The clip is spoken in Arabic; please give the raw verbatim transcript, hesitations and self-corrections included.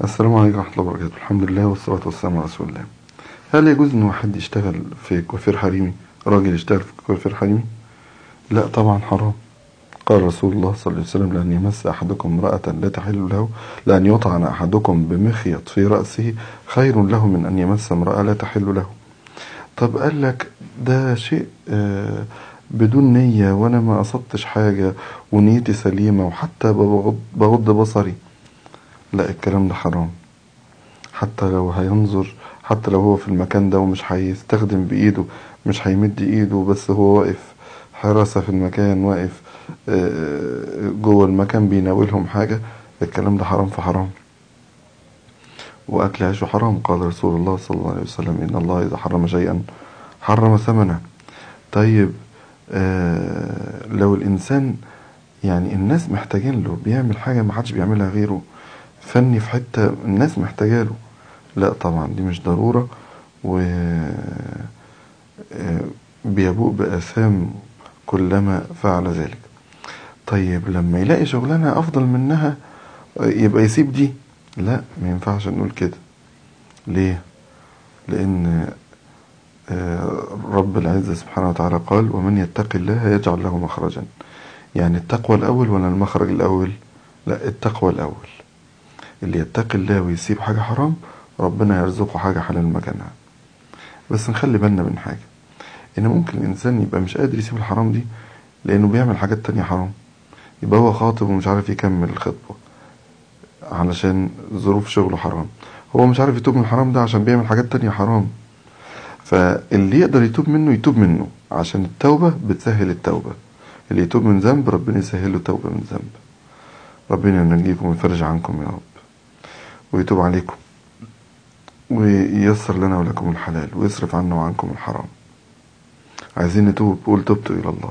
السلام عليكم ورحمة الله وبركاته. الحمد لله والصلاة والسلام على رسول الله. هل يجوز ان واحد يشتغل في كوافير حريمي، راجل يشتغل في كوافير حريمي؟ لا طبعا حرام. قال رسول الله صلى الله عليه وسلم: لأن يمس أحدكم امرأة لا تحل له، لأن يطعن أحدكم بمخيط في رأسه خير له من أن يمس امرأة لا تحل له. طب قال لك ده شيء آه بدون نية، وأنا ما قصدتش حاجة ونيتي سليمة وحتى بغض, بغض بصري. لا، الكلام ده حرام. حتى لو هينظر، حتى لو هو في المكان ده ومش هيستخدم بإيده، مش هيمد إيده، بس هو واقف حراسة في المكان، واقف جوه المكان بيناولهم حاجة، الكلام ده حرام في حرام. وأكل عيشه حرام. قال رسول الله صلى الله عليه وسلم: إن الله إذا حرم شيئا حرم ثمنه. طيب آه لو الإنسان يعني الناس محتاجين له، بيعمل حاجة ما حدش بيعملها غيره، فني في حتة الناس محتاجاله، لا طبعا دي مش ضرورة، و بيبوء بآثام كلما فعل ذلك. طيب لما يلاقي شغلانة أفضل منها يبقى يسيب دي؟ لا، ما ينفعش نقول كده. ليه؟ لأن رب العزة سبحانه وتعالى قال: ومن يتق الله يجعل له مخرجا. يعني التقوى الأول ولا المخرج الأول؟ لا، التقوى الأول. اللي يتقي الله ويسيب حاجة حرام ربنا يرزقه حاجة حلال مكانها. بس نخلي بالنا من حاجة، ان ممكن الانسان يبقى مش قادر يسيب الحرام دي لانه بيعمل حاجات تانية حرام، يبقى هو خاطب ومش عارف يكمل الخطبة علشان ظروف شغله حرام، هو مش عارف يتوب من الحرام ده عشان بيعمل حاجات تانية حرام. فاللي يقدر يتوب منه يتوب منه، عشان التوبة بتسهل التوبة. اللي يتوب من ذنب ربنا يسهله توبة من ذنب. ربنا ينجيكم ويفرج عنكم يا رب، ويتوب عليكم، وييسر لنا ولكم الحلال، ويصرف عنا وعنكم الحرام. عايزين نتوب، قول: تبت إلى الله.